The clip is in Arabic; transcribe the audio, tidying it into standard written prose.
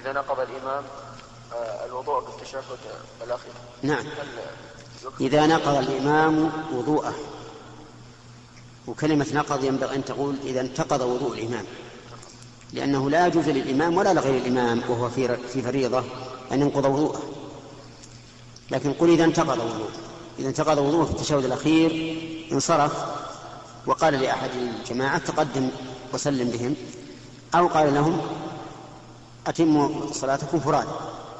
إذا نقض الإمام الوضوء بالتشهد الأخير. نعم، إذا نقض الإمام وضوءه، وكلمة نقض ينبغي أن تقول إذا انتقض وضوء الإمام، لأنه لا يجوز للإمام ولا لغير الإمام وهو في فريضة أن ينقض وضوءه، لكن قل إذا انتقض وضوءه. إذا انتقض وضوءه في التشهد الأخير انصرف وقال لأحد الجماعة تقدم وسلم بهم، أو قال لهم أتموا صلاتكم فرادى.